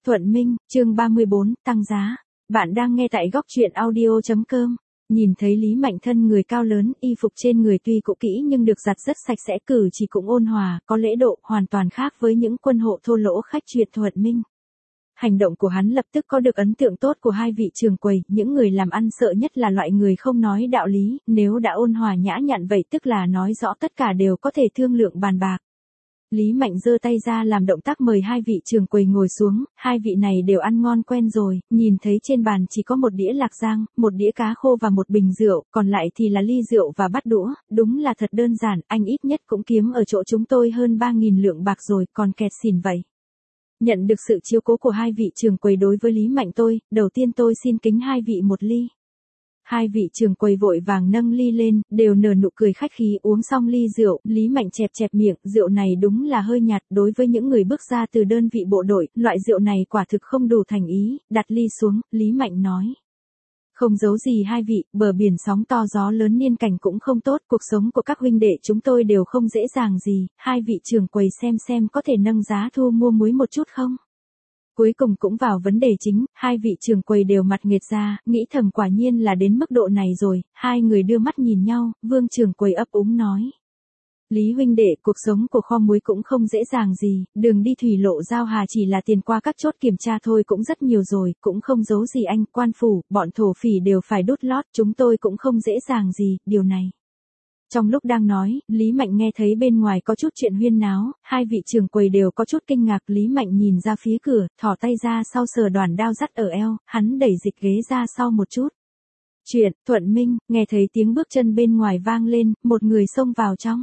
Thuận Minh, chương 34, tăng giá. Bạn đang nghe tại góc truyện audio.com. Nhìn thấy Lý Mạnh thân người cao lớn, y phục trên người tuy cũ kỹ nhưng được giặt rất sạch sẽ, cử chỉ cũng ôn hòa, có lễ độ, hoàn toàn khác với những quân hộ thô lỗ khách truyện Thuận Minh. Hành động của hắn lập tức có được ấn tượng tốt của hai vị trường quầy, những người làm ăn sợ nhất là loại người không nói đạo lý, nếu đã ôn hòa nhã nhặn vậy tức là nói rõ tất cả đều có thể thương lượng bàn bạc. Lý Mạnh giơ tay ra làm động tác mời hai vị trường quầy ngồi xuống, hai vị này đều ăn ngon quen rồi, nhìn thấy trên bàn chỉ có một đĩa lạc giang, một đĩa cá khô và một bình rượu, còn lại thì là ly rượu và bát đũa, đúng là thật đơn giản, anh ít nhất cũng kiếm ở chỗ chúng tôi hơn 3.000 lượng bạc rồi, còn kẹt xỉn vậy. Nhận được sự chiếu cố của hai vị trường quầy đối với Lý Mạnh đầu tiên tôi xin kính hai vị một ly. Hai vị trường quầy vội vàng nâng ly lên, đều nở nụ cười khách khí uống xong ly rượu, Lý Mạnh chẹp chẹp miệng, rượu này đúng là hơi nhạt đối với những người bước ra từ đơn vị bộ đội, loại rượu này quả thực không đủ thành ý, đặt ly xuống, Lý Mạnh nói. Không giấu gì hai vị, bờ biển sóng to gió lớn niên cảnh cũng không tốt, cuộc sống của các huynh đệ chúng tôi đều không dễ dàng gì, hai vị trường quầy xem có thể nâng giá thu mua muối một chút không? Cuối cùng cũng vào vấn đề chính, hai vị trường quầy đều mặt nghệt ra, nghĩ thầm quả nhiên là đến mức độ này rồi, hai người đưa mắt nhìn nhau, Vương trường quầy ấp úng nói. Lý huynh đệ, cuộc sống của kho muối cũng không dễ dàng gì, đường đi thủy lộ giao hà chỉ là tiền qua các chốt kiểm tra thôi cũng rất nhiều rồi, cũng không giấu gì anh, quan phủ, bọn thổ phỉ đều phải đốt lót, chúng tôi cũng không dễ dàng gì, điều này. Trong lúc đang nói, Lý Mạnh nghe thấy bên ngoài có chút chuyện huyên náo, hai vị trường quầy đều có chút kinh ngạc, Lý Mạnh nhìn ra phía cửa, thò tay ra sau sờ đoàn đao dắt ở eo, hắn đẩy dịch ghế ra sau một chút. Chuyện, Thuận Minh, nghe thấy tiếng bước chân bên ngoài vang lên, một người xông vào trong.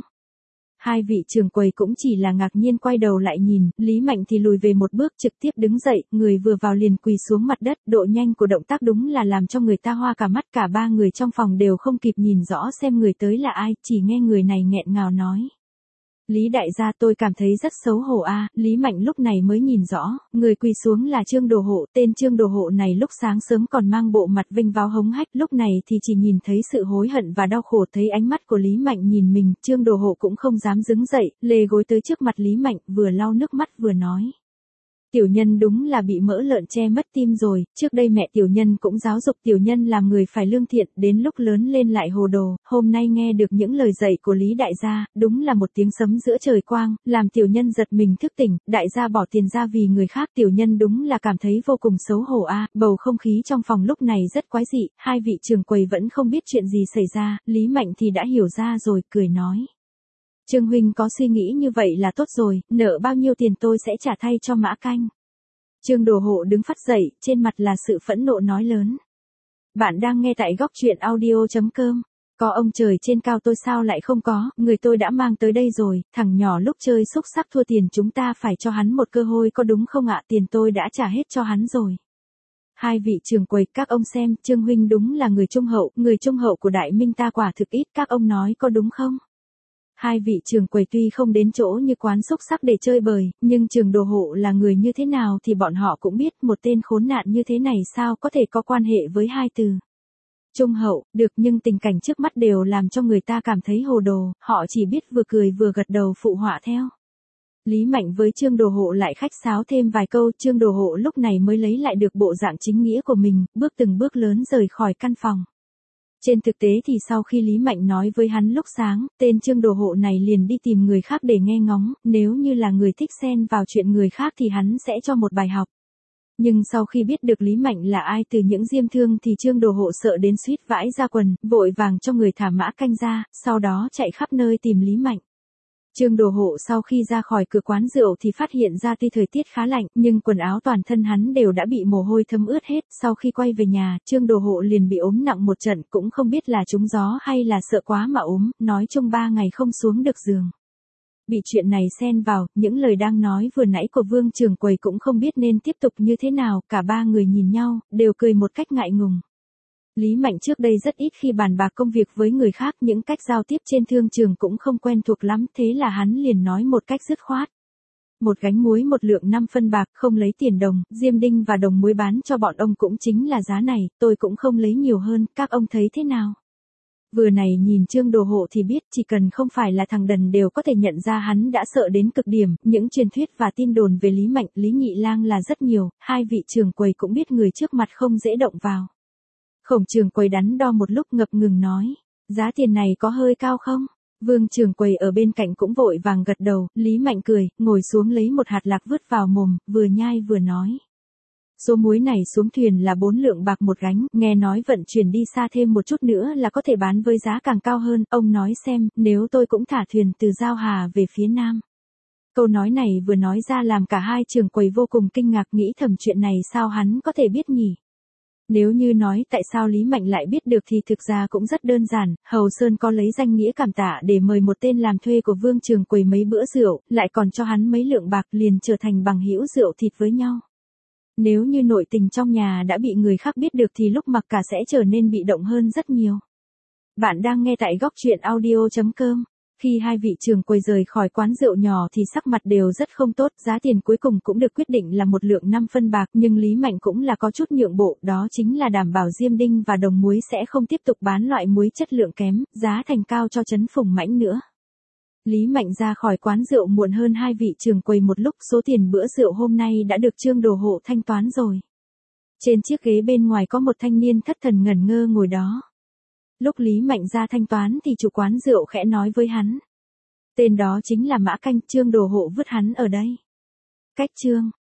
Hai vị trường quầy cũng chỉ là ngạc nhiên quay đầu lại nhìn, Lý Mạnh thì lùi về một bước trực tiếp đứng dậy, người vừa vào liền quỳ xuống mặt đất, độ nhanh của động tác đúng là làm cho người ta hoa cả mắt, cả ba người trong phòng đều không kịp nhìn rõ xem người tới là ai, chỉ nghe người này nghẹn ngào nói. Lý đại gia, tôi cảm thấy rất xấu hổ a. Lý Mạnh lúc này mới nhìn rõ, người quỳ xuống là Trương Đồ Hộ, tên Trương Đồ Hộ này lúc sáng sớm còn mang bộ mặt vinh váo hống hách, lúc này thì chỉ nhìn thấy sự hối hận và đau khổ, thấy ánh mắt của Lý Mạnh nhìn mình, Trương Đồ Hộ cũng không dám đứng dậy, lê gối tới trước mặt Lý Mạnh, vừa lau nước mắt vừa nói. Tiểu nhân đúng là bị mỡ lợn che mất tim rồi, trước đây mẹ tiểu nhân cũng giáo dục tiểu nhân làm người phải lương thiện, đến lúc lớn lên lại hồ đồ, hôm nay nghe được những lời dạy của Lý đại gia, đúng là một tiếng sấm giữa trời quang, làm tiểu nhân giật mình thức tỉnh, đại gia bỏ tiền ra vì người khác, tiểu nhân đúng là cảm thấy vô cùng xấu hổ a. Bầu không khí trong phòng lúc này rất quái dị, hai vị trường quầy vẫn không biết chuyện gì xảy ra, Lý Mạnh thì đã hiểu ra rồi, cười nói. Trương huynh có suy nghĩ như vậy là tốt rồi, nợ bao nhiêu tiền tôi sẽ trả thay cho Mã Canh. Trương Đồ Hộ đứng phắt dậy, trên mặt là sự phẫn nộ nói lớn. Bạn đang nghe tại góc truyện audio.com. Có ông trời trên cao tôi sao lại không có, người tôi đã mang tới đây rồi, thằng nhỏ lúc chơi xúc xắc thua tiền chúng ta phải cho hắn một cơ hội có đúng không ạ, tiền tôi đã trả hết cho hắn rồi. Hai vị trường quầy, các ông xem, Trương huynh đúng là người trung hậu của Đại Minh ta quả thực ít, các ông nói có đúng không? Hai vị trường quầy tuy không đến chỗ như quán xúc xắc để chơi bời, nhưng Trương Đồ Hộ là người như thế nào thì bọn họ cũng biết, một tên khốn nạn như thế này sao có thể có quan hệ với hai từ trung hậu, được, nhưng tình cảnh trước mắt đều làm cho người ta cảm thấy hồ đồ, họ chỉ biết vừa cười vừa gật đầu phụ họa theo. Lý Mạnh với Trương Đồ Hộ lại khách sáo thêm vài câu, Trương Đồ Hộ lúc này mới lấy lại được bộ dạng chính nghĩa của mình, bước từng bước lớn rời khỏi căn phòng. Trên thực tế thì sau khi Lý Mạnh nói với hắn lúc sáng, tên Trương Đồ Hộ này liền đi tìm người khác để nghe ngóng, nếu như là người thích xen vào chuyện người khác thì hắn sẽ cho một bài học. Nhưng sau khi biết được Lý Mạnh là ai từ những diêm thương thì Trương Đồ Hộ sợ đến suýt vãi ra quần, vội vàng cho người thả Mã Canh ra, sau đó chạy khắp nơi tìm Lý Mạnh. Trương Đồ Hộ sau khi ra khỏi cửa quán rượu thì phát hiện ra tuy thời tiết khá lạnh, nhưng quần áo toàn thân hắn đều đã bị mồ hôi thấm ướt hết, sau khi quay về nhà, Trương Đồ Hộ liền bị ốm nặng một trận, cũng không biết là trúng gió hay là sợ quá mà ốm, nói chung 3 ngày không xuống được giường. Bị chuyện này xen vào, những lời đang nói vừa nãy của Vương trường quầy cũng không biết nên tiếp tục như thế nào, cả ba người nhìn nhau, đều cười một cách ngại ngùng. Lý Mạnh trước đây rất ít khi bàn bạc công việc với người khác, những cách giao tiếp trên thương trường cũng không quen thuộc lắm, thế là hắn liền nói một cách dứt khoát. Một gánh muối một lượng 5 phân bạc, không lấy tiền đồng, diêm đinh và đồng muối bán cho bọn ông cũng chính là giá này, tôi cũng không lấy nhiều hơn, các ông thấy thế nào? Vừa này nhìn Trương Đồ Hộ thì biết chỉ cần không phải là thằng đần đều có thể nhận ra hắn đã sợ đến cực điểm, những truyền thuyết và tin đồn về Lý Mạnh, Lý Nhị Lang là rất nhiều, hai vị trưởng quầy cũng biết người trước mặt không dễ động vào. Khổng trưởng quầy đắn đo một lúc ngập ngừng nói, giá tiền này có hơi cao không? Vương trưởng quầy ở bên cạnh cũng vội vàng gật đầu, Lý Mạnh cười, ngồi xuống lấy một hạt lạc vứt vào mồm, vừa nhai vừa nói. Số muối này xuống thuyền là 4 lượng bạc một gánh, nghe nói vận chuyển đi xa thêm một chút nữa là có thể bán với giá càng cao hơn, ông nói xem, nếu tôi cũng thả thuyền từ Giao Hà về phía Nam. Câu nói này vừa nói ra làm cả hai trưởng quầy vô cùng kinh ngạc, nghĩ thầm chuyện này sao hắn có thể biết nhỉ? Nếu như nói tại sao Lý Mạnh lại biết được thì thực ra cũng rất đơn giản, Hầu Sơn có lấy danh nghĩa cảm tạ để mời một tên làm thuê của Vương trưởng quầy mấy bữa rượu, lại còn cho hắn mấy lượng bạc, liền trở thành bằng hữu rượu thịt với nhau. Nếu như nội tình trong nhà đã bị người khác biết được thì lúc mặc cả sẽ trở nên bị động hơn rất nhiều. Bạn đang nghe tại góc truyện audio.com. Khi hai vị trưởng quầy rời khỏi quán rượu nhỏ thì sắc mặt đều rất không tốt, giá tiền cuối cùng cũng được quyết định là 1 lượng 5 phân bạc, nhưng Lý Mạnh cũng là có chút nhượng bộ, đó chính là đảm bảo Diêm Đinh và Đồng Muối sẽ không tiếp tục bán loại muối chất lượng kém, giá thành cao cho trấn Phùng Mãnh nữa. Lý Mạnh ra khỏi quán rượu muộn hơn hai vị trưởng quầy một lúc, số tiền bữa rượu hôm nay đã được Trương Đồ Hộ thanh toán rồi. Trên chiếc ghế bên ngoài có một thanh niên thất thần ngẩn ngơ ngồi đó. Lúc Lý Mạnh ra thanh toán thì chủ quán rượu khẽ nói với hắn. Tên đó chính là Mã Canh, Trương Đồ Hộ vứt hắn ở đây. Cách Trương